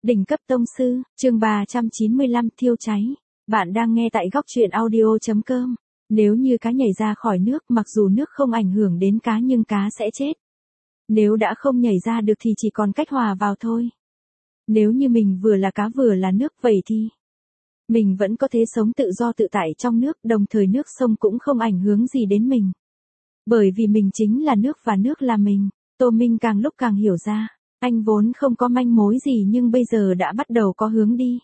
Đỉnh cấp tông sư, chương 395 thiêu cháy. Bạn đang nghe tại góc truyện audio.com. Nếu như cá nhảy ra khỏi nước, mặc dù nước không ảnh hưởng đến cá nhưng cá sẽ chết. Nếu đã không nhảy ra được thì chỉ còn cách hòa vào thôi. Nếu như mình vừa là cá vừa là nước vậy thì mình vẫn có thể sống tự do tự tại trong nước, đồng thời nước sông cũng không ảnh hưởng gì đến mình. Bởi vì mình chính là nước và nước là mình. Tô Minh càng lúc càng hiểu ra. Anh vốn không có manh mối gì nhưng bây giờ đã bắt đầu có hướng đi.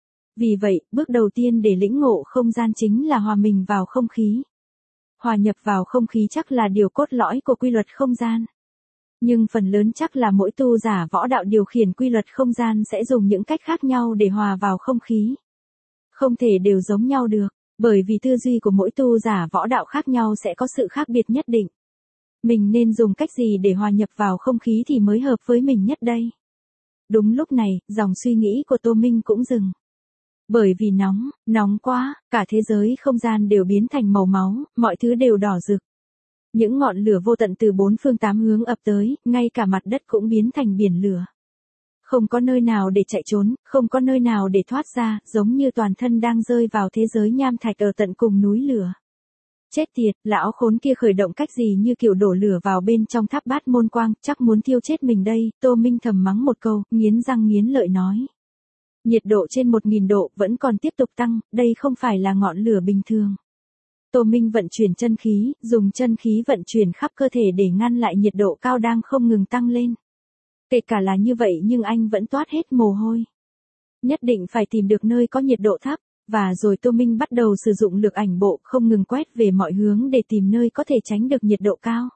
Vì vậy, bước đầu tiên để lĩnh ngộ không gian chính là hòa mình vào không khí. Hòa nhập vào không khí chắc là điều cốt lõi của quy luật không gian. Nhưng phần lớn chắc là mỗi tu giả võ đạo điều khiển quy luật không gian sẽ dùng những cách khác nhau để hòa vào không khí. Không thể đều giống nhau được, bởi vì tư duy của mỗi tu giả võ đạo khác nhau sẽ có sự khác biệt nhất định. Mình nên dùng cách gì để hòa nhập vào không khí thì mới hợp với mình nhất đây? Đúng lúc này, dòng suy nghĩ của Tô Minh cũng dừng. Bởi vì nóng quá, cả thế giới không gian đều biến thành màu máu, mọi thứ đều đỏ rực. Những ngọn lửa vô tận từ bốn phương tám hướng ập tới, ngay cả mặt đất cũng biến thành biển lửa. Không có nơi nào để chạy trốn, không có nơi nào để thoát ra, giống như toàn thân đang rơi vào thế giới nham thạch ở tận cùng núi lửa. Chết tiệt, lão khốn kia khởi động cách gì như kiểu đổ lửa vào bên trong tháp bát môn quang, chắc muốn thiêu chết mình đây. Tô Minh thầm mắng một câu, nghiến răng nghiến lợi nói. Nhiệt độ trên 1000 độ vẫn còn tiếp tục tăng, đây không phải là ngọn lửa bình thường. Tô Minh vận chuyển chân khí, dùng chân khí vận chuyển khắp cơ thể để ngăn lại nhiệt độ cao đang không ngừng tăng lên. Kể cả là như vậy nhưng anh vẫn toát hết mồ hôi. Nhất định phải tìm được nơi có nhiệt độ thấp. Và rồi Tô Minh bắt đầu sử dụng lược ảnh bộ không ngừng quét về mọi hướng để tìm nơi có thể tránh được nhiệt độ cao.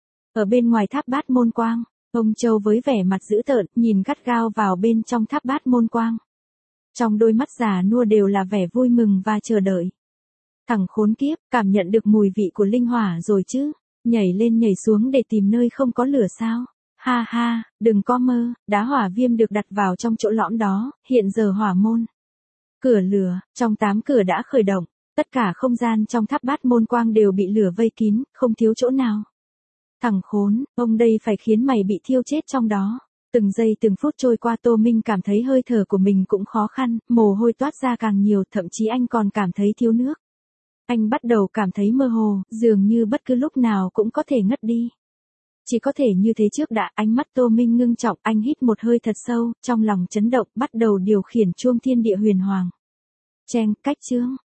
Ở bên ngoài tháp bát môn quang, ông Châu với vẻ mặt dữ tợn nhìn gắt gao vào bên trong tháp bát môn quang. Trong đôi mắt già nua đều là vẻ vui mừng và chờ đợi. Thằng khốn kiếp, cảm nhận được mùi vị của linh hỏa rồi chứ, nhảy lên nhảy xuống để tìm nơi không có lửa sao. Ha ha, đừng có mơ, đá hỏa viêm được đặt vào trong chỗ lõm đó, hiện giờ hỏa môn. Cửa lửa, trong 8 cửa đã khởi động, tất cả không gian trong tháp bát môn quang đều bị lửa vây kín, không thiếu chỗ nào. Thằng khốn, ông đây phải khiến mày bị thiêu chết trong đó. Từng giây từng phút trôi qua Tô Minh cảm thấy hơi thở của mình cũng khó khăn, mồ hôi toát ra càng nhiều, thậm chí anh còn cảm thấy thiếu nước. Anh bắt đầu cảm thấy mơ hồ, dường như bất cứ lúc nào cũng có thể ngất đi. Chỉ có thể như thế trước đã, ánh mắt Tô Minh ngưng trọng, anh hít một hơi thật sâu, trong lòng chấn động, bắt đầu điều khiển chuông thiên địa huyền hoàng. Cheng, cách chương,